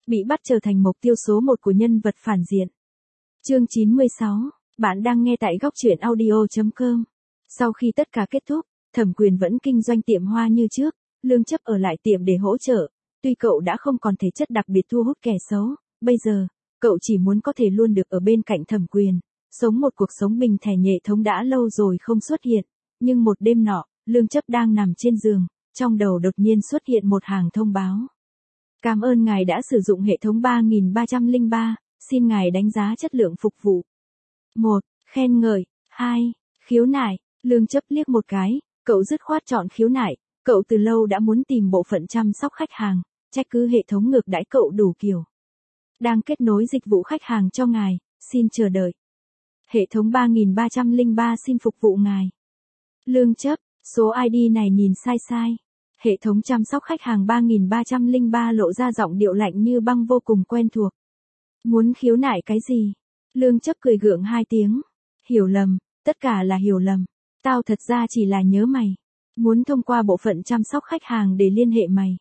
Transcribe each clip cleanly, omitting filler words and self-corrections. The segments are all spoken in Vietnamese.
Bị bắt trở thành mục tiêu số 1 của nhân vật phản diện. Chương 96, bạn đang nghe tại góc truyện audio.com. Sau khi tất cả kết thúc, Thẩm Quyền vẫn kinh doanh tiệm hoa như trước, Lương Chấp ở lại tiệm để hỗ trợ. Tuy cậu đã không còn thể chất đặc biệt thu hút kẻ xấu, bây giờ, cậu chỉ muốn có thể luôn được ở bên cạnh Thẩm Quyền, sống một cuộc sống bình thản. Hệ thống đã lâu rồi không xuất hiện, nhưng một đêm nọ, Lương Chấp đang nằm trên giường, trong đầu đột nhiên xuất hiện một hàng thông báo. Cảm ơn ngài đã sử dụng hệ thống 3303, xin ngài đánh giá chất lượng phục vụ. 1. Khen ngợi. 2. Khiếu nại. Lương Chấp liếc một cái, cậu dứt khoát chọn khiếu nại. Cậu từ lâu đã muốn tìm bộ phận chăm sóc khách hàng, trách cứ hệ thống ngược đãi cậu đủ kiểu. Đang kết nối dịch vụ khách hàng cho ngài, xin chờ đợi. Hệ thống 3303 xin phục vụ ngài. Lương Chấp, số ID này nhìn sai sai. Hệ thống chăm sóc khách hàng 3303 lộ ra giọng điệu lạnh như băng vô cùng quen thuộc. Muốn khiếu nại cái gì? Lương Chấp cười gượng 2 tiếng. Hiểu lầm, tất cả là hiểu lầm. Tao thật ra chỉ là nhớ mày. Muốn thông qua bộ phận chăm sóc khách hàng để liên hệ mày.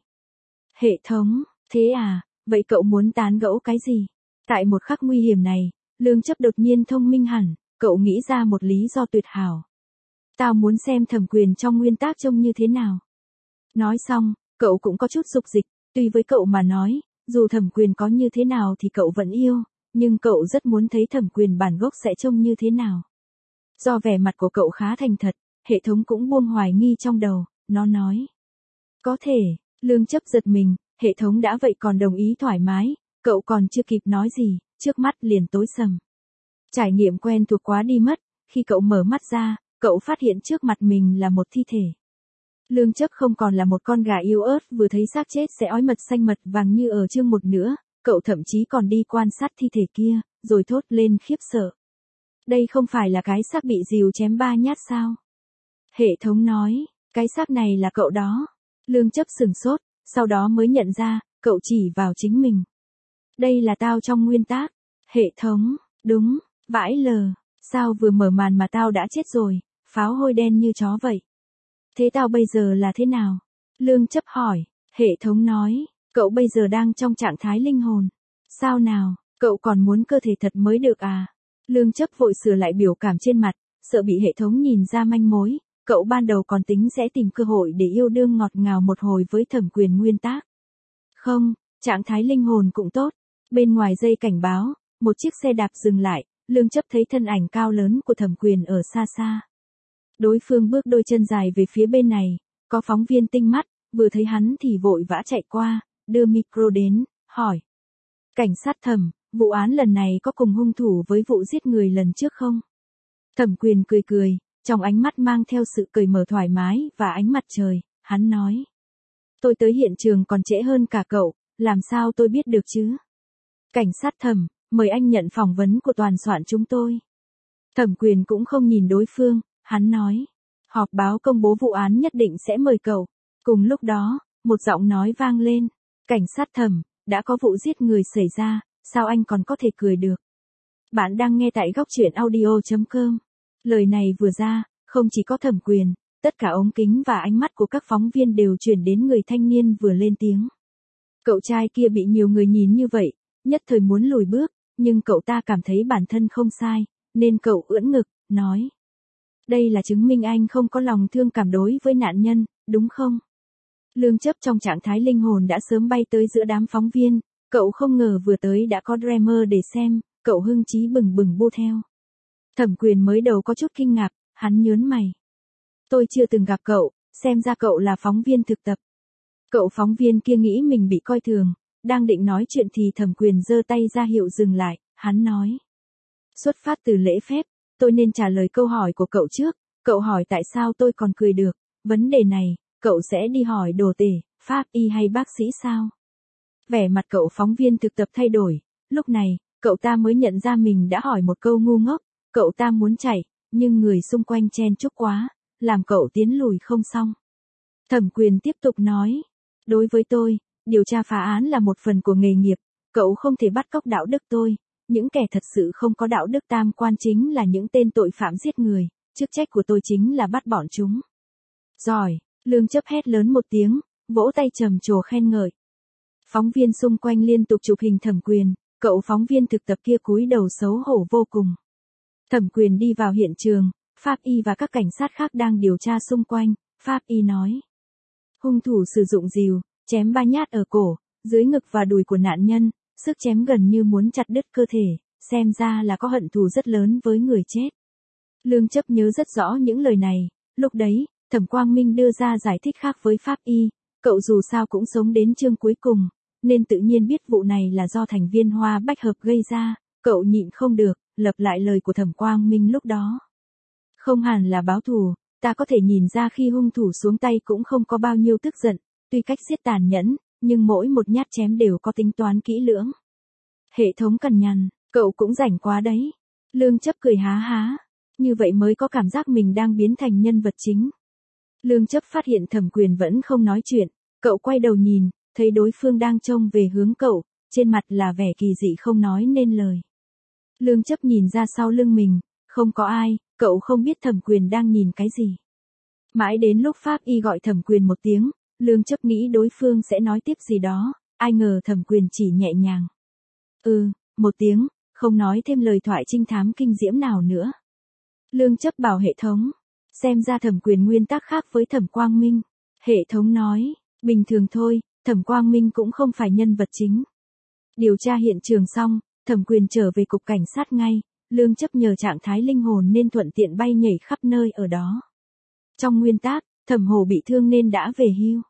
Hệ thống, thế à, vậy cậu muốn tán gẫu cái gì? Tại một khắc nguy hiểm này, Lương Chấp đột nhiên thông minh hẳn, cậu nghĩ ra một lý do tuyệt hảo. Tao muốn xem Thẩm Quyền trong nguyên tác trông như thế nào. Nói xong, cậu cũng có chút dục dịch, tuy với cậu mà nói, dù Thẩm Quyền có như thế nào thì cậu vẫn yêu, nhưng cậu rất muốn thấy Thẩm Quyền bản gốc sẽ trông như thế nào. Do vẻ mặt của cậu khá thành thật, hệ thống cũng buông hoài nghi trong đầu, nó nói. Có thể, Lương Chấp giật mình, hệ thống đã vậy còn đồng ý thoải mái, cậu còn chưa kịp nói gì, trước mắt liền tối sầm. Trải nghiệm quen thuộc quá đi mất, khi cậu mở mắt ra, cậu phát hiện trước mặt mình là một thi thể. Lương Chấp không còn là một con gà yếu ớt vừa thấy xác chết sẽ ói mật xanh mật vàng như ở chương 1 nữa, cậu thậm chí còn đi quan sát thi thể kia, rồi thốt lên khiếp sợ. Đây không phải là cái xác bị rìu chém 3 nhát sao? Hệ thống nói, cái xác này là cậu đó. Lương Chấp sửng sốt, sau đó mới nhận ra, cậu chỉ vào chính mình. Đây là tao trong nguyên tác. Hệ thống, đúng, vãi lờ, sao vừa mở màn mà tao đã chết rồi, pháo hôi đen như chó vậy. Thế tao bây giờ là thế nào? Lương Chấp hỏi, hệ thống nói, cậu bây giờ đang trong trạng thái linh hồn. Sao nào, cậu còn muốn cơ thể thật mới được à? Lương Chấp vội sửa lại biểu cảm trên mặt, sợ bị hệ thống nhìn ra manh mối, cậu ban đầu còn tính sẽ tìm cơ hội để yêu đương ngọt ngào một hồi với Thẩm Quyền nguyên tác. Không, trạng thái linh hồn cũng tốt. Bên ngoài dây cảnh báo, một chiếc xe đạp dừng lại, Lương Chấp thấy thân ảnh cao lớn của Thẩm Quyền ở xa xa. Đối phương bước đôi chân dài về phía bên này, có phóng viên tinh mắt, vừa thấy hắn thì vội vã chạy qua, đưa micro đến, hỏi. Cảnh sát Thẩm, vụ án lần này có cùng hung thủ với vụ giết người lần trước không? Thẩm Quyền cười cười, trong ánh mắt mang theo sự cởi mở thoải mái và ánh mặt trời, hắn nói. Tôi tới hiện trường còn trễ hơn cả cậu, làm sao tôi biết được chứ? Cảnh sát Thẩm, mời anh nhận phỏng vấn của toàn soạn chúng tôi. Thẩm Quyền cũng không nhìn đối phương, hắn nói. Họp báo công bố vụ án nhất định sẽ mời cậu. Cùng lúc đó, một giọng nói vang lên. Cảnh sát Thẩm, đã có vụ giết người xảy ra, sao anh còn có thể cười được? Bạn đang nghe tại góc truyện audio.com. Lời này vừa ra, không chỉ có Thẩm Quyền, tất cả ống kính và ánh mắt của các phóng viên đều chuyển đến người thanh niên vừa lên tiếng. Cậu trai kia bị nhiều người nhìn như vậy, nhất thời muốn lùi bước, nhưng cậu ta cảm thấy bản thân không sai, nên cậu ưỡn ngực, nói. Đây là chứng minh anh không có lòng thương cảm đối với nạn nhân, đúng không? Lương Chấp trong trạng thái linh hồn đã sớm bay tới giữa đám phóng viên, cậu không ngờ vừa tới đã có Dreamer để xem, cậu hưng chí bừng bừng bu theo. Thẩm Quyền mới đầu có chút kinh ngạc, hắn nhớn mày. Tôi chưa từng gặp cậu, xem ra cậu là phóng viên thực tập. Cậu phóng viên kia nghĩ mình bị coi thường, đang định nói chuyện thì Thẩm Quyền giơ tay ra hiệu dừng lại, hắn nói. Xuất phát từ lễ phép, tôi nên trả lời câu hỏi của cậu trước, cậu hỏi tại sao tôi còn cười được, vấn đề này, cậu sẽ đi hỏi đồ tể, pháp y hay bác sĩ sao? Vẻ mặt cậu phóng viên thực tập thay đổi, lúc này, cậu ta mới nhận ra mình đã hỏi một câu ngu ngốc, cậu ta muốn chạy, nhưng người xung quanh chen chúc quá, làm cậu tiến lùi không xong. Thẩm Quyền tiếp tục nói, đối với tôi, điều tra phá án là một phần của nghề nghiệp, cậu không thể bắt cóc đạo đức tôi, những kẻ thật sự không có đạo đức tam quan chính là những tên tội phạm giết người, chức trách của tôi chính là bắt bọn chúng. Giỏi, Lương Chấp hét lớn một tiếng, vỗ tay trầm trồ khen ngợi. Phóng viên xung quanh liên tục chụp hình Thẩm Quyền, cậu phóng viên thực tập kia cúi đầu xấu hổ vô cùng. Thẩm Quyền đi vào hiện trường, pháp y và các cảnh sát khác đang điều tra xung quanh, pháp y nói. Hung thủ sử dụng rìu, chém 3 nhát ở cổ, dưới ngực và đùi của nạn nhân, sức chém gần như muốn chặt đứt cơ thể, xem ra là có hận thù rất lớn với người chết. Lương Chấp nhớ rất rõ những lời này, lúc đấy, Thẩm Quang Minh đưa ra giải thích khác với pháp y, cậu dù sao cũng sống đến chương cuối cùng, nên tự nhiên biết vụ này là do thành viên Hoa Bách Hợp gây ra, cậu nhịn không được, lặp lại lời của Thẩm Quang Minh lúc đó. Không hẳn là báo thù, ta có thể nhìn ra khi hung thủ xuống tay cũng không có bao nhiêu tức giận, tuy cách giết tàn nhẫn, nhưng mỗi một nhát chém đều có tính toán kỹ lưỡng. Hệ thống cằn nhằn, cậu cũng rảnh quá đấy. Lương Chấp cười há há, như vậy mới có cảm giác mình đang biến thành nhân vật chính. Lương Chấp phát hiện Thẩm Quyền vẫn không nói chuyện, cậu quay đầu nhìn, thấy đối phương đang trông về hướng cậu, trên mặt là vẻ kỳ dị không nói nên lời. Lương Chấp nhìn ra sau lưng mình, không có ai, cậu không biết Thẩm Quyền đang nhìn cái gì. Mãi đến lúc pháp y gọi Thẩm Quyền một tiếng, Lương Chấp nghĩ đối phương sẽ nói tiếp gì đó, ai ngờ Thẩm Quyền chỉ nhẹ nhàng. Một tiếng, không nói thêm lời thoại trinh thám kinh diễm nào nữa. Lương Chấp bảo hệ thống, xem ra Thẩm Quyền nguyên tắc khác với Thẩm Quang Minh. Hệ thống nói, bình thường thôi, Thẩm Quang Minh cũng không phải nhân vật chính. Điều tra hiện trường xong, Thẩm Quyền trở về cục cảnh sát ngay, Lương Chấp nhờ trạng thái linh hồn nên thuận tiện bay nhảy khắp nơi ở đó. Trong nguyên tắc, Thẩm Hồ bị thương nên đã về hưu.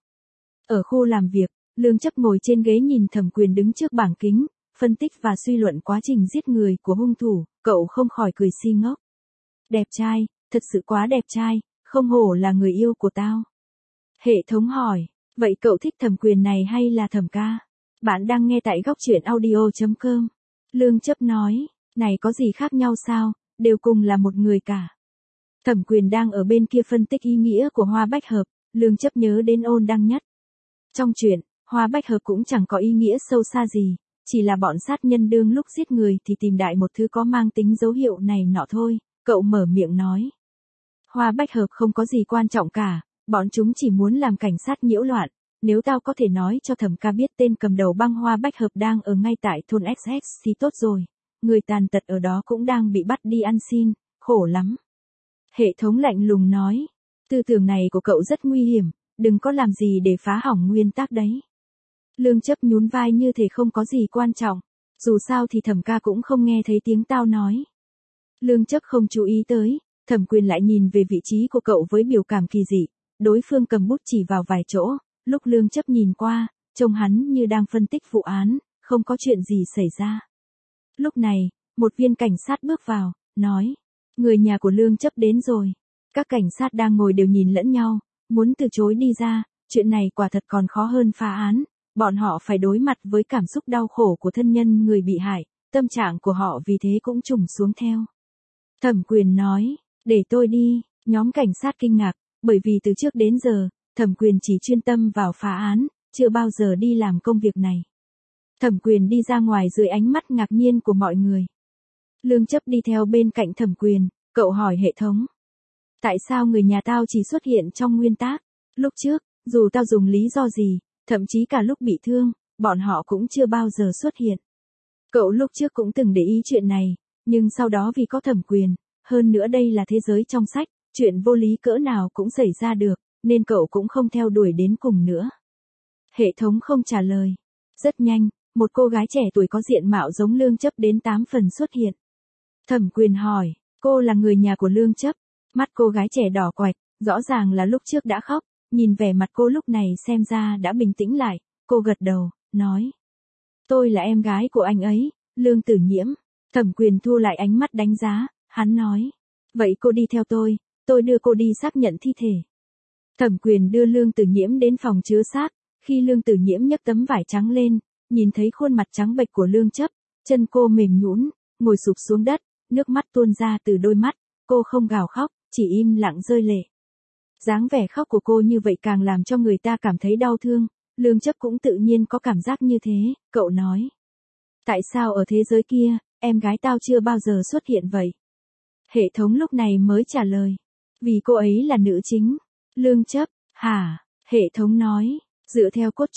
Ở khu làm việc, Lương Chấp ngồi trên ghế nhìn Thẩm Quyền đứng trước bảng kính, phân tích và suy luận quá trình giết người của hung thủ, cậu không khỏi cười si ngốc. Đẹp trai, thật sự quá đẹp trai, không hổ là người yêu của tao. Hệ thống hỏi, vậy cậu thích Thẩm Quyền này hay là Thẩm ca? Bạn đang nghe tại góc truyện audio.com. Lương Chấp nói, này có gì khác nhau sao, đều cùng là một người cả. Thẩm Quyền đang ở bên kia phân tích ý nghĩa của Hoa Bách Hợp, Lương Chấp nhớ đến Ôn Đăng Nhất. Trong truyện, Hoa Bách Hợp cũng chẳng có ý nghĩa sâu xa gì, chỉ là bọn sát nhân đương lúc giết người thì tìm đại một thứ có mang tính dấu hiệu này nọ thôi, cậu mở miệng nói. Hoa Bách Hợp không có gì quan trọng cả, bọn chúng chỉ muốn làm cảnh sát nhiễu loạn, nếu tao có thể nói cho Thẩm ca biết tên cầm đầu băng Hoa Bách Hợp đang ở ngay tại thôn XX thì tốt rồi, người tàn tật ở đó cũng đang bị bắt đi ăn xin, khổ lắm. Hệ thống lạnh lùng nói, tư tưởng này của cậu rất nguy hiểm, đừng có làm gì để phá hỏng nguyên tắc đấy. Lương Chấp nhún vai như thể không có gì quan trọng, dù sao thì Thẩm ca cũng không nghe thấy tiếng tao nói. Lương Chấp không chú ý tới, Thẩm Quyền lại nhìn về vị trí của cậu với biểu cảm kỳ dị, đối phương cầm bút chỉ vào vài chỗ, lúc Lương Chấp nhìn qua, trông hắn như đang phân tích vụ án, không có chuyện gì xảy ra. Lúc này, một viên cảnh sát bước vào, nói, người nhà của Lương Chấp đến rồi. Các cảnh sát đang ngồi đều nhìn lẫn nhau, muốn từ chối đi ra, chuyện này quả thật còn khó hơn phá án, bọn họ phải đối mặt với cảm xúc đau khổ của thân nhân người bị hại, tâm trạng của họ vì thế cũng trùng xuống theo. Thẩm Quyền nói, để tôi đi, nhóm cảnh sát kinh ngạc, bởi vì từ trước đến giờ, Thẩm Quyền chỉ chuyên tâm vào phá án, chưa bao giờ đi làm công việc này. Thẩm Quyền đi ra ngoài dưới ánh mắt ngạc nhiên của mọi người. Lương Chấp đi theo bên cạnh Thẩm Quyền, cậu hỏi hệ thống. Tại sao người nhà tao chỉ xuất hiện trong nguyên tắc? Lúc trước, dù tao dùng lý do gì, thậm chí cả lúc bị thương, bọn họ cũng chưa bao giờ xuất hiện. Cậu lúc trước cũng từng để ý chuyện này, nhưng sau đó vì có Thẩm Quyền, hơn nữa đây là thế giới trong sách, chuyện vô lý cỡ nào cũng xảy ra được, nên cậu cũng không theo đuổi đến cùng nữa. Hệ thống không trả lời. Rất nhanh, một cô gái trẻ tuổi có diện mạo giống Lương Chấp đến 8 phần xuất hiện. Thẩm Quyền hỏi, cô là người nhà của Lương Chấp? Mắt cô gái trẻ đỏ quạch, rõ ràng là lúc trước đã khóc, nhìn vẻ mặt cô lúc này xem ra đã bình tĩnh lại, cô gật đầu, nói. Tôi là em gái của anh ấy, Lương Tử Nhiễm. Thẩm Quyền thu lại ánh mắt đánh giá, hắn nói. Vậy cô đi theo tôi đưa cô đi xác nhận thi thể. Thẩm Quyền đưa Lương Tử Nhiễm đến phòng chứa xác, khi Lương Tử Nhiễm nhấc tấm vải trắng lên, nhìn thấy khuôn mặt trắng bệch của Lương Chấp, chân cô mềm nhũn, ngồi sụp xuống đất, nước mắt tuôn ra từ đôi mắt, cô không gào khóc, chỉ im lặng rơi lệ. Dáng vẻ khóc của cô như vậy càng làm cho người ta cảm thấy đau thương, Lương Chấp cũng tự nhiên có cảm giác như thế, cậu nói. Tại sao ở thế giới kia, em gái tao chưa bao giờ xuất hiện vậy? Hệ thống lúc này mới trả lời. Vì cô ấy là nữ chính. Lương Chấp, hả? Hệ thống nói, dựa theo cốt truyện,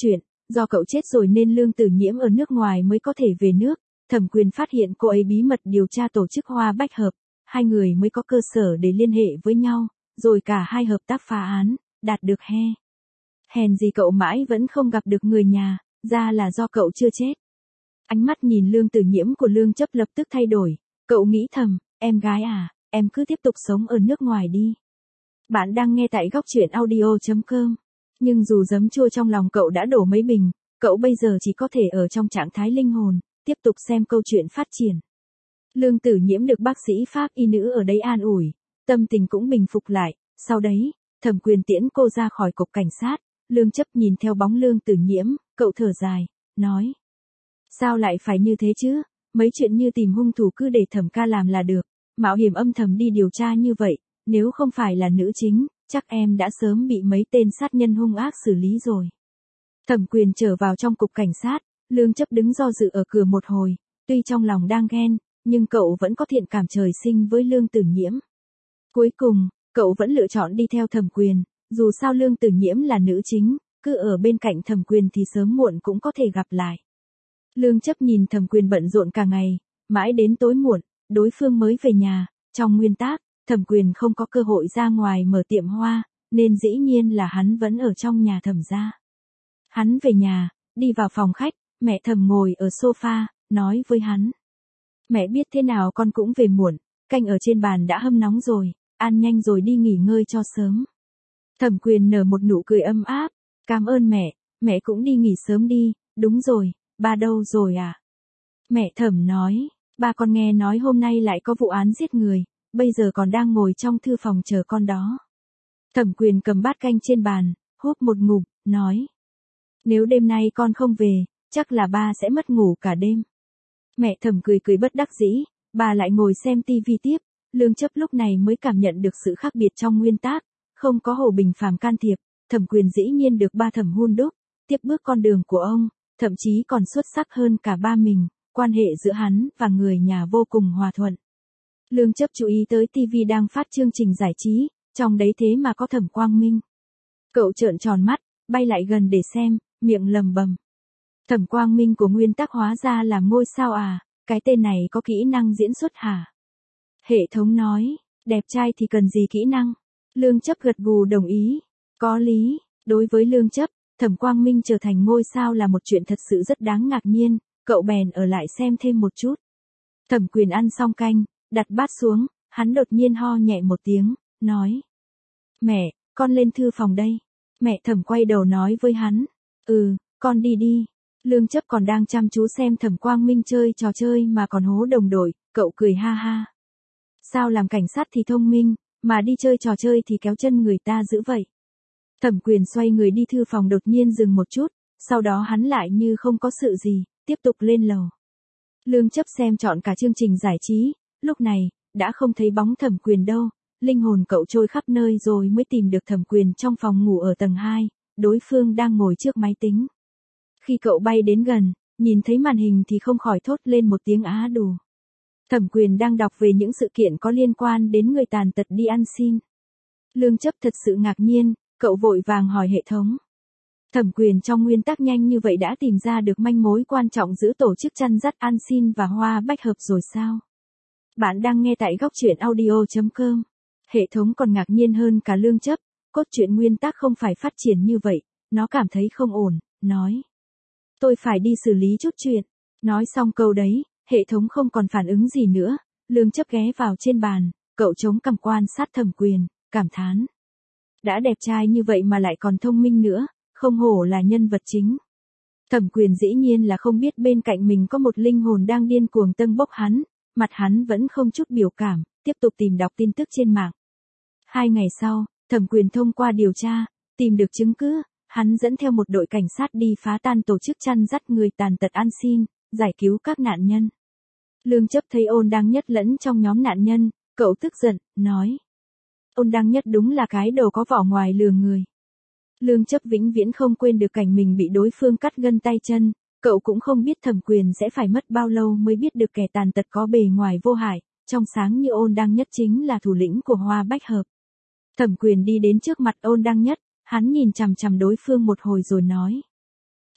do cậu chết rồi nên Lương Tử Nhiễm ở nước ngoài mới có thể về nước. Thẩm quyền phát hiện cô ấy bí mật điều tra tổ chức Hoa Bách Hợp, hai người mới có cơ sở để liên hệ với nhau, rồi cả hai hợp tác phá án, đạt được hèn gì cậu mãi vẫn không gặp được người nhà, ra là do cậu chưa chết. Ánh mắt nhìn Lương Tử Nhiễm của Lương Chấp lập tức thay đổi, cậu nghĩ thầm, em gái à, em cứ tiếp tục sống ở nước ngoài đi. Bạn đang nghe tại góc truyện audio.com. Nhưng dù giấm chua trong lòng cậu đã đổ mấy bình, cậu bây giờ chỉ có thể ở trong trạng thái linh hồn, tiếp tục xem câu chuyện phát triển. Lương Tử Nhiễm được bác sĩ Pháp y nữ ở đây an ủi, tâm tình cũng bình phục lại, sau đấy, Thẩm Quyền tiễn cô ra khỏi cục cảnh sát, Lương Chấp nhìn theo bóng Lương Tử Nhiễm, cậu thở dài, nói. Sao lại phải như thế chứ, mấy chuyện như tìm hung thủ cứ để Thẩm ca làm là được, mạo hiểm âm thầm đi điều tra như vậy, nếu không phải là nữ chính, chắc em đã sớm bị mấy tên sát nhân hung ác xử lý rồi. Thẩm Quyền trở vào trong cục cảnh sát, Lương Chấp đứng do dự ở cửa một hồi, tuy trong lòng đang ghen, nhưng cậu vẫn có thiện cảm trời sinh với Lương Tử Nhiễm. Cuối cùng, cậu vẫn lựa chọn đi theo Thẩm Quyền, dù sao Lương Tử Nhiễm là nữ chính, cứ ở bên cạnh Thẩm Quyền thì sớm muộn cũng có thể gặp lại. Lương Chấp nhìn Thẩm Quyền bận rộn cả ngày, mãi đến tối muộn, đối phương mới về nhà, trong nguyên tắc, Thẩm Quyền không có cơ hội ra ngoài mở tiệm hoa, nên dĩ nhiên là hắn vẫn ở trong nhà Thẩm gia. Hắn về nhà, đi vào phòng khách, mẹ Thẩm ngồi ở sofa, nói với hắn. Mẹ biết thế nào con cũng về muộn, canh ở trên bàn đã hâm nóng rồi, ăn nhanh rồi đi nghỉ ngơi cho sớm. Thẩm Quyền nở một nụ cười âm áp, cảm ơn mẹ cũng đi nghỉ sớm đi, đúng rồi, ba đâu rồi à? Mẹ Thẩm nói, ba con nghe nói hôm nay lại có vụ án giết người, bây giờ còn đang ngồi trong thư phòng chờ con đó. Thẩm Quyền cầm bát canh trên bàn, húp một ngụm, nói. Nếu đêm nay con không về, chắc là ba sẽ mất ngủ cả đêm. Mẹ Thẩm cười bất đắc dĩ, bà lại ngồi xem tivi tiếp, Lương Chấp lúc này mới cảm nhận được sự khác biệt trong nguyên tắc, không có Hồ Bình Phàm can thiệp, Thẩm Quyền dĩ nhiên được ba Thẩm hun đúc, tiếp bước con đường của ông, thậm chí còn xuất sắc hơn cả ba mình, quan hệ giữa hắn và người nhà vô cùng hòa thuận. Lương Chấp chú ý tới tivi đang phát chương trình giải trí, trong đấy thế mà có Thẩm Quang Minh. Cậu trợn tròn mắt, bay lại gần để xem, miệng lầm bầm. Thẩm Quang Minh của nguyên tắc hóa ra là ngôi sao à, cái tên này có kỹ năng diễn xuất hả? Hệ thống nói, đẹp trai thì cần gì kỹ năng? Lương Chấp gật gù đồng ý, có lý, đối với Lương Chấp, Thẩm Quang Minh trở thành ngôi sao là một chuyện thật sự rất đáng ngạc nhiên, cậu bèn ở lại xem thêm một chút. Thẩm Quyền ăn xong canh, đặt bát xuống, hắn đột nhiên ho nhẹ một tiếng, nói. Mẹ, con lên thư phòng đây. Mẹ Thẩm quay đầu nói với hắn, con đi đi. Lương Chấp còn đang chăm chú xem Thẩm Quang Minh chơi trò chơi mà còn hố đồng đội, cậu cười ha ha. Sao làm cảnh sát thì thông minh, mà đi chơi trò chơi thì kéo chân người ta dữ vậy. Thẩm Quyền xoay người đi thư phòng đột nhiên dừng một chút, sau đó hắn lại như không có sự gì, tiếp tục lên lầu. Lương Chấp xem trọn cả chương trình giải trí, lúc này, đã không thấy bóng Thẩm Quyền đâu, linh hồn cậu trôi khắp nơi rồi mới tìm được Thẩm Quyền trong phòng ngủ ở tầng 2, đối phương đang ngồi trước máy tính. Khi cậu bay đến gần, nhìn thấy màn hình thì không khỏi thốt lên một tiếng á đù. Thẩm Quyền đang đọc về những sự kiện có liên quan đến người tàn tật đi ăn xin. Lương Chấp thật sự ngạc nhiên, cậu vội vàng hỏi hệ thống. Thẩm Quyền trong nguyên tắc nhanh như vậy đã tìm ra được manh mối quan trọng giữa tổ chức chăn dắt ăn xin và Hoa Bách Hợp rồi sao? Bạn đang nghe tại góc truyện audio.com. Hệ thống còn ngạc nhiên hơn cả Lương Chấp, cốt truyện nguyên tắc không phải phát triển như vậy, nó cảm thấy không ổn, nói. Tôi phải đi xử lý chút chuyện. Nói xong câu đấy, hệ thống không còn phản ứng gì nữa, Lương Chấp ghé vào trên bàn, cậu chống cằm quan sát Thẩm Quyền, cảm thán. Đã đẹp trai như vậy mà lại còn thông minh nữa, không hổ là nhân vật chính. Thẩm Quyền dĩ nhiên là không biết bên cạnh mình có một linh hồn đang điên cuồng tâng bốc hắn, mặt hắn vẫn không chút biểu cảm, tiếp tục tìm đọc tin tức trên mạng. 2 ngày sau, Thẩm Quyền thông qua điều tra, tìm được chứng cứ, hắn dẫn theo một đội cảnh sát đi phá tan tổ chức chăn dắt người tàn tật ăn xin, giải cứu các nạn nhân. Lương Chấp thấy Ôn Đăng Nhất lẫn trong nhóm nạn nhân, cậu tức giận, nói. Ôn Đăng Nhất đúng là cái đầu có vỏ ngoài lừa người. Lương Chấp vĩnh viễn không quên được cảnh mình bị đối phương cắt gân tay chân, cậu cũng không biết Thẩm Quyền sẽ phải mất bao lâu mới biết được kẻ tàn tật có bề ngoài vô hại, trong sáng như Ôn Đăng Nhất chính là thủ lĩnh của Hoa Bách Hợp. Thẩm Quyền đi đến trước mặt Ôn Đăng Nhất, hắn nhìn chằm chằm đối phương một hồi rồi nói.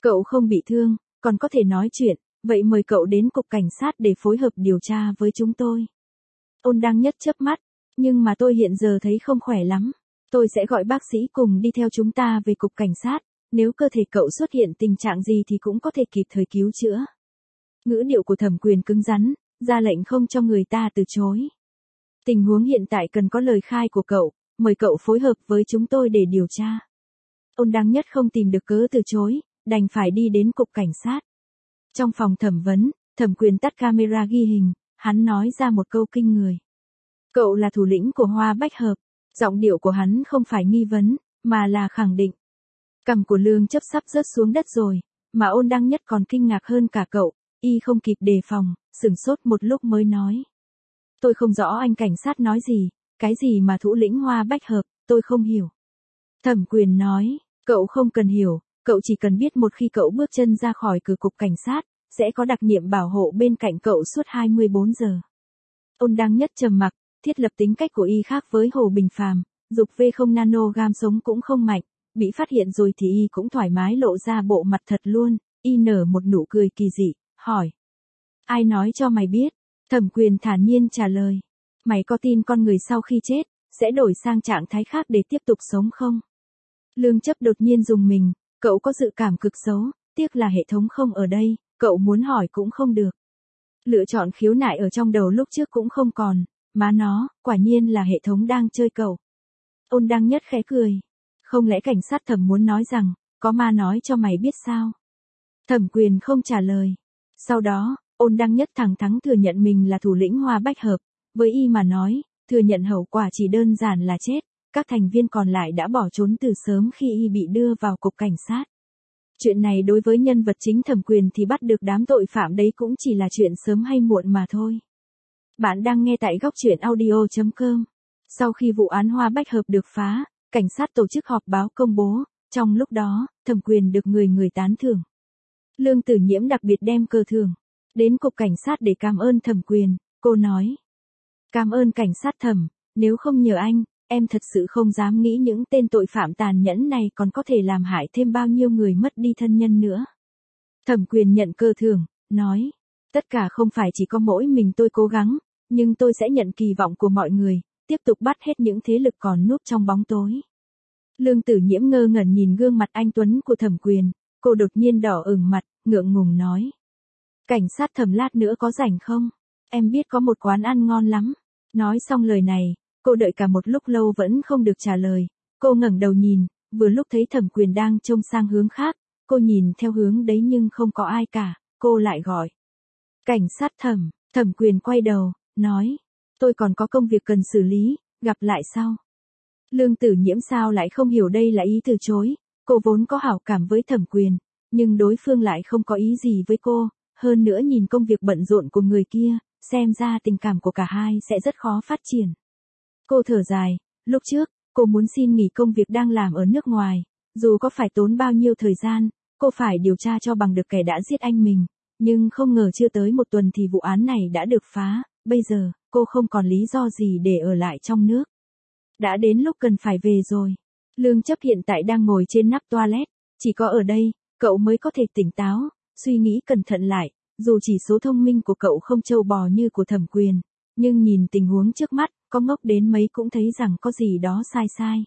Cậu không bị thương, còn có thể nói chuyện, vậy mời cậu đến cục cảnh sát để phối hợp điều tra với chúng tôi. Ôn Đăng Nhất chớp mắt, nhưng mà tôi hiện giờ thấy không khỏe lắm. Tôi sẽ gọi bác sĩ cùng đi theo chúng ta về cục cảnh sát, nếu cơ thể cậu xuất hiện tình trạng gì thì cũng có thể kịp thời cứu chữa. Ngữ điệu của Thẩm Quyền cứng rắn, ra lệnh không cho người ta từ chối. Tình huống hiện tại cần có lời khai của cậu, mời cậu phối hợp với chúng tôi để điều tra. Ôn Đăng Nhất không tìm được cớ từ chối, đành phải đi đến cục cảnh sát. Trong phòng thẩm vấn, Thẩm Quyền tắt camera ghi hình, hắn nói ra một câu kinh người. Cậu là thủ lĩnh của Hoa Bách Hợp. Giọng điệu của hắn không phải nghi vấn, mà là khẳng định. Cằm của Lương Chấp sắp rớt xuống đất rồi, mà Ôn Đăng Nhất còn kinh ngạc hơn cả cậu, y không kịp đề phòng, sửng sốt một lúc mới nói. Tôi không rõ anh cảnh sát nói gì, cái gì mà thủ lĩnh Hoa Bách Hợp, tôi không hiểu. Thẩm Quyền nói, cậu không cần hiểu, cậu chỉ cần biết một khi cậu bước chân ra khỏi cửa cục cảnh sát, sẽ có đặc nhiệm bảo hộ bên cạnh cậu suốt 24 giờ. Ôn Đăng Nhất trầm mặc, thiết lập tính cách của y khác với Hồ Bình Phàm, dục V0 nanogam sống cũng không mạnh, bị phát hiện rồi thì y cũng thoải mái lộ ra bộ mặt thật luôn, y nở một nụ cười kỳ dị, hỏi. Ai nói cho mày biết? Thẩm Quyền thản nhiên trả lời. Mày có tin con người sau khi chết, sẽ đổi sang trạng thái khác để tiếp tục sống không? Lương Chấp đột nhiên rùng mình, cậu có dự cảm cực xấu, tiếc là hệ thống không ở đây, cậu muốn hỏi cũng không được. Lựa chọn khiếu nại ở trong đầu lúc trước cũng không còn, má nó, quả nhiên là hệ thống đang chơi cậu. Ôn Đăng Nhất khẽ cười. Không lẽ cảnh sát Thẩm muốn nói rằng, có ma nói cho mày biết sao? Thẩm Quyền không trả lời. Sau đó, Ôn Đăng Nhất thẳng thắn thừa nhận mình là thủ lĩnh Hoa Bách Hợp, với y mà nói, thừa nhận hậu quả chỉ đơn giản là chết, các thành viên còn lại đã bỏ trốn từ sớm khi y bị đưa vào cục cảnh sát. Chuyện này đối với nhân vật chính Thẩm Quyền thì bắt được đám tội phạm đấy cũng chỉ là chuyện sớm hay muộn mà thôi. Bạn đang nghe tại góc truyện audio.com. Sau khi vụ án Hoa Bách Hợp được phá, cảnh sát tổ chức họp báo công bố, trong lúc đó, Thẩm Quyền được người tán thưởng. Lương Tử Nhiễm đặc biệt đem cờ thưởng đến cục cảnh sát để cảm ơn Thẩm Quyền, cô nói. Cảm ơn cảnh sát Thẩm, nếu không nhờ anh, em thật sự không dám nghĩ những tên tội phạm tàn nhẫn này còn có thể làm hại thêm bao nhiêu người mất đi thân nhân nữa. Thẩm Quyền nhận cờ thưởng, nói. Tất cả không phải chỉ có mỗi mình tôi cố gắng, nhưng tôi sẽ nhận kỳ vọng của mọi người, tiếp tục bắt hết những thế lực còn núp trong bóng tối. Lương Tử Nhiễm ngơ ngẩn nhìn gương mặt anh tuấn của Thẩm Quyền, cô đột nhiên đỏ ửng mặt, ngượng ngùng nói. Cảnh sát Thẩm lát nữa có rảnh không? Em biết có một quán ăn ngon lắm. Nói xong lời này, cô đợi cả một lúc lâu vẫn không được trả lời. Cô ngẩng đầu nhìn, vừa lúc thấy Thẩm Quyền đang trông sang hướng khác, cô nhìn theo hướng đấy nhưng không có ai cả, cô lại gọi. Cảnh sát Thẩm, Thẩm Quyền quay đầu, nói. Tôi còn có công việc cần xử lý, gặp lại sau. Lương Tử Nhiễm sao lại không hiểu đây là ý từ chối, cô vốn có hảo cảm với Thẩm Quyền, nhưng đối phương lại không có ý gì với cô, hơn nữa nhìn công việc bận rộn của người kia, xem ra tình cảm của cả hai sẽ rất khó phát triển. Cô thở dài, lúc trước, cô muốn xin nghỉ công việc đang làm ở nước ngoài, dù có phải tốn bao nhiêu thời gian, cô phải điều tra cho bằng được kẻ đã giết anh mình, nhưng không ngờ chưa tới một tuần thì vụ án này đã được phá, bây giờ, cô không còn lý do gì để ở lại trong nước. Đã đến lúc cần phải về rồi. Lương Chấp hiện tại đang ngồi trên nắp toilet, chỉ có ở đây, cậu mới có thể tỉnh táo, suy nghĩ cẩn thận lại, dù chỉ số thông minh của cậu không trâu bò như của Thẩm Quyền, nhưng nhìn tình huống trước mắt, có ngốc đến mấy cũng thấy rằng có gì đó sai sai.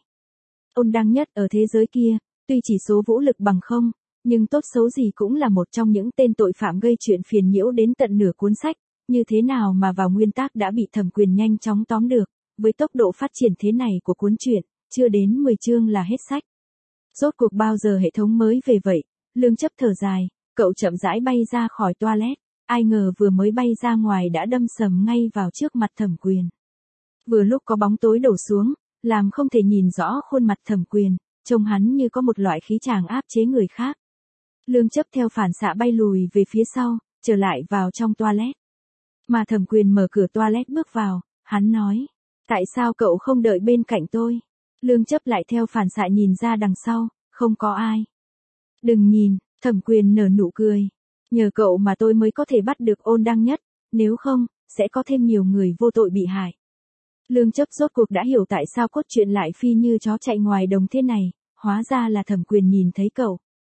Ôn Đăng Nhất ở thế giới kia, tuy chỉ số vũ lực bằng không, nhưng tốt xấu gì cũng là một trong những tên tội phạm gây chuyện phiền nhiễu đến tận nửa cuốn sách, như thế nào mà vào nguyên tắc đã bị Thẩm Quyền nhanh chóng tóm được, với tốc độ phát triển thế này của cuốn truyện, chưa đến 10 chương là hết sách. Rốt cuộc bao giờ hệ thống mới về vậy, Lương Chấp thở dài, cậu chậm rãi bay ra khỏi toilet, ai ngờ vừa mới bay ra ngoài đã đâm sầm ngay vào trước mặt Thẩm Quyền. Vừa lúc có bóng tối đổ xuống, làm không thể nhìn rõ khuôn mặt Thẩm Quyền, trông hắn như có một loại khí tràng áp chế người khác. Lương Chấp theo phản xạ bay lùi về phía sau, trở lại vào trong toilet. Mà Thẩm Quyền mở cửa toilet bước vào, hắn nói, tại sao cậu không đợi bên cạnh tôi? Lương Chấp lại theo phản xạ nhìn ra đằng sau, không có ai. Đừng nhìn, Thẩm Quyền nở nụ cười. Nhờ cậu mà tôi mới có thể bắt được Ôn Đăng Nhất, nếu không, sẽ có thêm nhiều người vô tội bị hại. Lương Chấp rốt cuộc đã hiểu tại sao cốt truyện lại phi như chó chạy ngoài đồng thế này, hóa ra là Thẩm Quyền nhìn thấy cậu.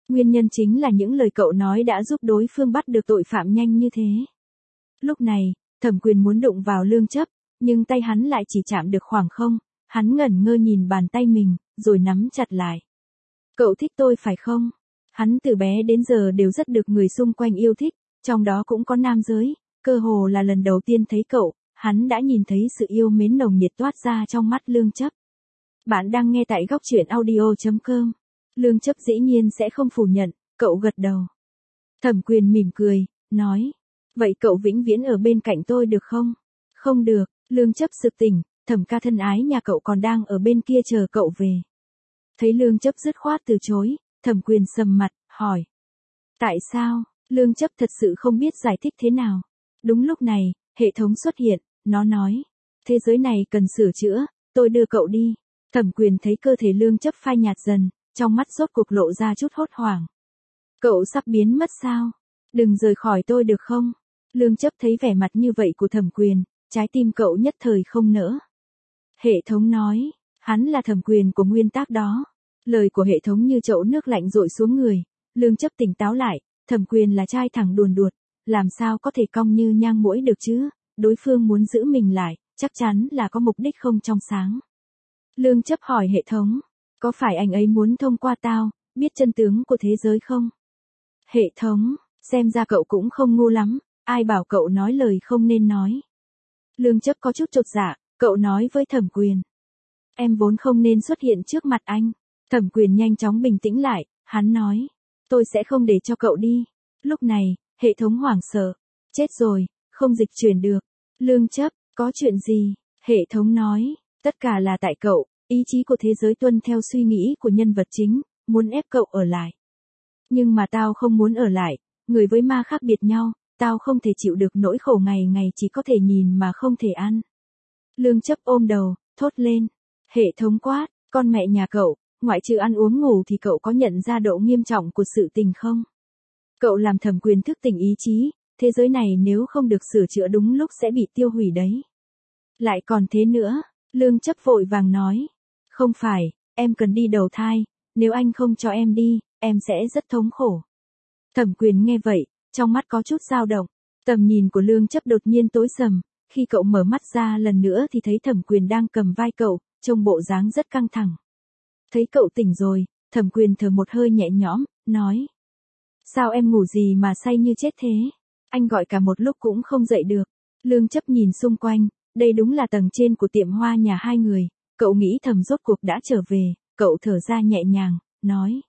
Nguyên nhân chính là những lời cậu nói đã giúp đối phương bắt được tội phạm nhanh như thế. Lúc này, Thẩm Quyền muốn đụng vào Lương Chấp, nhưng tay hắn lại chỉ chạm được khoảng không, hắn ngẩn ngơ nhìn bàn tay mình, rồi nắm chặt lại. Cậu thích tôi phải không? Hắn từ bé đến giờ đều rất được người xung quanh yêu thích, trong đó cũng có nam giới, cơ hồ là lần đầu tiên thấy cậu, hắn đã nhìn thấy sự yêu mến nồng nhiệt toát ra trong mắt Lương Chấp. Bạn đang nghe tại góc truyện audio.com. Lương Chấp dĩ nhiên sẽ không phủ nhận, cậu gật đầu. Thẩm Quyền mỉm cười, nói, vậy cậu vĩnh viễn ở bên cạnh tôi được không? Không được, Lương Chấp sực tỉnh, Thẩm ca thân ái nhà cậu còn đang ở bên kia chờ cậu về. Thấy Lương Chấp dứt khoát từ chối, Thẩm Quyền sầm mặt, hỏi. Tại sao? Lương Chấp thật sự không biết giải thích thế nào. Đúng lúc này, hệ thống xuất hiện, nó nói. Thế giới này cần sửa chữa, tôi đưa cậu đi. Thẩm Quyền thấy cơ thể Lương Chấp phai nhạt dần, trong mắt rốt cuộc lộ ra chút hốt hoảng. Cậu sắp biến mất sao? Đừng rời khỏi tôi được không? Lương Chấp thấy vẻ mặt như vậy của Thẩm Quyền, trái tim cậu nhất thời không nỡ. Hệ thống nói, hắn là Thẩm Quyền của nguyên tác đó. Lời của hệ thống như chậu nước lạnh dội xuống người, Lương Chấp tỉnh táo lại, Thẩm Quyền là trai thẳng đùn đuột, làm sao có thể cong như nhang muỗi được chứ, đối phương muốn giữ mình lại, chắc chắn là có mục đích không trong sáng. Lương Chấp hỏi hệ thống, có phải anh ấy muốn thông qua tao, biết chân tướng của thế giới không? Hệ thống, xem ra cậu cũng không ngu lắm, ai bảo cậu nói lời không nên nói. Lương Chấp có chút chột dạ, cậu nói với Thẩm Quyền. Em vốn không nên xuất hiện trước mặt anh. Thẩm Quyền nhanh chóng bình tĩnh lại, hắn nói. Tôi sẽ không để cho cậu đi. Lúc này, hệ thống hoảng sợ. Chết rồi, không dịch chuyển được. Lương Chấp, có chuyện gì? Hệ thống nói, tất cả là tại cậu, ý chí của thế giới tuân theo suy nghĩ của nhân vật chính, muốn ép cậu ở lại. Nhưng mà tao không muốn ở lại, người với ma khác biệt nhau, tao không thể chịu được nỗi khổ ngày ngày chỉ có thể nhìn mà không thể ăn. Lương Chấp ôm đầu, thốt lên. Hệ thống quát, con mẹ nhà cậu, ngoại trừ ăn uống ngủ thì cậu có nhận ra độ nghiêm trọng của sự tình không? Cậu làm Thẩm Quyền thức tỉnh ý chí, thế giới này nếu không được sửa chữa đúng lúc sẽ bị tiêu hủy đấy. Lại còn thế nữa, Lương Chấp vội vàng nói. Không phải, em cần đi đầu thai, nếu anh không cho em đi, em sẽ rất thống khổ. Thẩm Quyền nghe vậy, trong mắt có chút dao động, tầm nhìn của Lương Chấp đột nhiên tối sầm, khi cậu mở mắt ra lần nữa thì thấy Thẩm Quyền đang cầm vai cậu, trông bộ dáng rất căng thẳng. Thấy cậu tỉnh rồi, Thẩm Quyền thở một hơi nhẹ nhõm, nói. Sao em ngủ gì mà say như chết thế? Anh gọi cả một lúc cũng không dậy được. Lương Chấp nhìn xung quanh, đây đúng là tầng trên của tiệm hoa nhà hai người, cậu nghĩ thầm rốt cuộc đã trở về, cậu thở ra nhẹ nhàng, nói.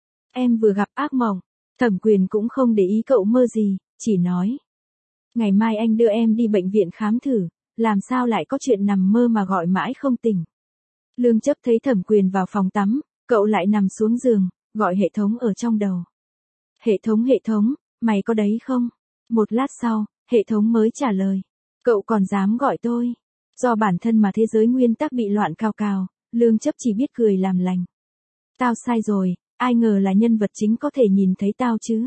Em vừa gặp ác mộng. Thẩm Quyền cũng không để ý cậu mơ gì, chỉ nói. Ngày mai anh đưa em đi bệnh viện khám thử, làm sao lại có chuyện nằm mơ mà gọi mãi không tỉnh. Lương Chấp thấy Thẩm Quyền vào phòng tắm, cậu lại nằm xuống giường, gọi hệ thống ở trong đầu. Hệ thống, mày có đấy không? Một lát sau, hệ thống mới trả lời. Cậu còn dám gọi tôi? Do bản thân mà thế giới nguyên tắc bị loạn cào cào, Lương Chấp chỉ biết cười làm lành. Tao sai rồi, ai ngờ là nhân vật chính có thể nhìn thấy tao chứ.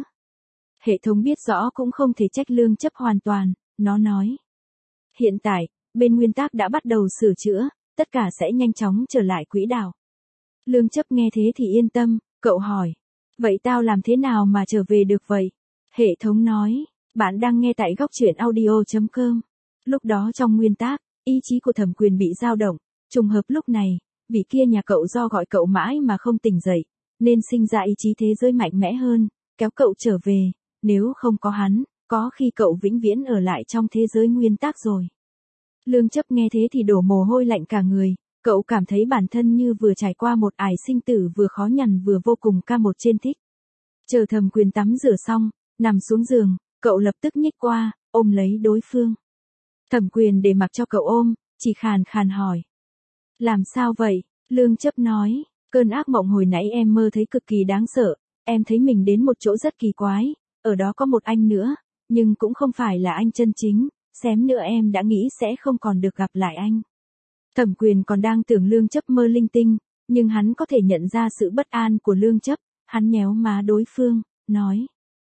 Hệ thống biết rõ cũng không thể trách Lương Chấp hoàn toàn, nó nói. Hiện tại, bên nguyên tắc đã bắt đầu sửa chữa, tất cả sẽ nhanh chóng trở lại quỹ đạo. Lương Chấp nghe thế thì yên tâm, cậu hỏi. Vậy tao làm thế nào mà trở về được vậy? Hệ thống nói, bạn đang nghe tại góc truyện audio.com. Lúc đó trong nguyên tác, ý chí của Thẩm Quyền bị dao động, trùng hợp lúc này, vị kia nhà cậu do gọi cậu mãi mà không tỉnh dậy, nên sinh ra ý chí thế giới mạnh mẽ hơn, kéo cậu trở về, nếu không có hắn, có khi cậu vĩnh viễn ở lại trong thế giới nguyên tác rồi. Lương Chấp nghe thế thì đổ mồ hôi lạnh cả người, cậu cảm thấy bản thân như vừa trải qua một ải sinh tử vừa khó nhằn vừa vô cùng ca một trên thích. Chờ Thẩm Quyền tắm rửa xong, nằm xuống giường, cậu lập tức nhích qua, ôm lấy đối phương. Thẩm Quyền để mặc cho cậu ôm, chỉ khàn khàn hỏi. Làm sao vậy? Lương Chấp nói, cơn ác mộng hồi nãy em mơ thấy cực kỳ đáng sợ, em thấy mình đến một chỗ rất kỳ quái, ở đó có một anh nữa, nhưng cũng không phải là anh chân chính, xém nữa em đã nghĩ sẽ không còn được gặp lại anh. Thẩm Quyền còn đang tưởng Lương Chấp mơ linh tinh, nhưng hắn có thể nhận ra sự bất an của Lương Chấp, hắn nhéo má đối phương, nói.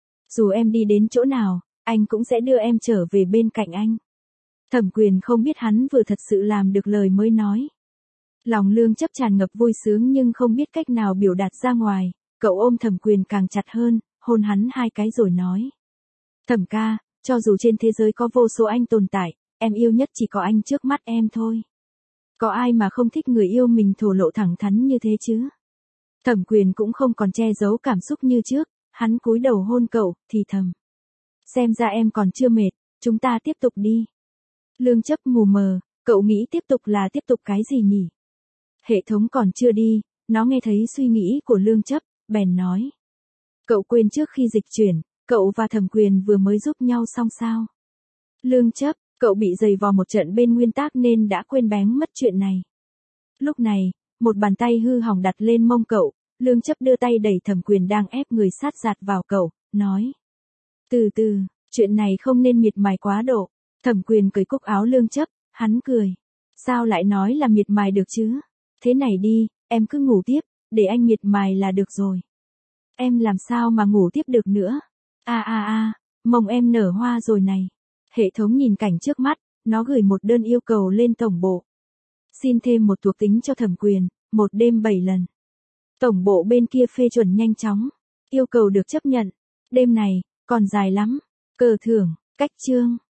Dù em đi đến chỗ nào, anh cũng sẽ đưa em trở về bên cạnh anh. Thẩm Quyền không biết hắn vừa thật sự làm được lời mới nói. Lòng Lương Chấp tràn ngập vui sướng nhưng không biết cách nào biểu đạt ra ngoài, Cậu ôm Thẩm Quyền càng chặt hơn, hôn hắn 2 cái rồi nói. Thẩm ca, cho dù trên thế giới có vô số anh tồn tại, em yêu nhất chỉ có anh trước mắt em thôi. Có ai mà không thích người yêu mình thổ lộ thẳng thắn như thế chứ? Thẩm Quyền cũng không còn che giấu cảm xúc như trước, hắn cúi đầu hôn cậu, thì thầm. Xem ra em còn chưa mệt, chúng ta tiếp tục đi. Lương Chấp mù mờ, cậu nghĩ tiếp tục là tiếp tục cái gì nhỉ? Hệ thống còn chưa đi, nó nghe thấy suy nghĩ của Lương Chấp, bèn nói. Cậu quên trước khi dịch chuyển, cậu và Thẩm Quyền vừa mới giúp nhau xong sao? Lương Chấp, cậu bị giày vò một trận bên nguyên tác nên đã quên bén mất chuyện này. Lúc này, một bàn tay hư hỏng đặt lên mông cậu, Lương Chấp đưa tay đẩy Thẩm Quyền đang ép người sát giạt vào cậu, nói. Từ từ, chuyện này không nên miệt mài quá độ. Thẩm Quyền cởi cúc áo Lương Chấp, hắn cười. Sao lại nói là miệt mài được chứ? Thế này đi, em cứ ngủ tiếp, để anh miệt mài là được rồi. Em làm sao mà ngủ tiếp được nữa? Mông em nở hoa rồi này. Hệ thống nhìn cảnh trước mắt, nó gửi một đơn yêu cầu lên tổng bộ. Xin thêm một thuộc tính cho Thẩm Quyền, 1 đêm 7 lần. Tổng bộ bên kia phê chuẩn nhanh chóng. Yêu cầu được chấp nhận. Đêm này, còn dài lắm. Cờ thưởng, cách chương.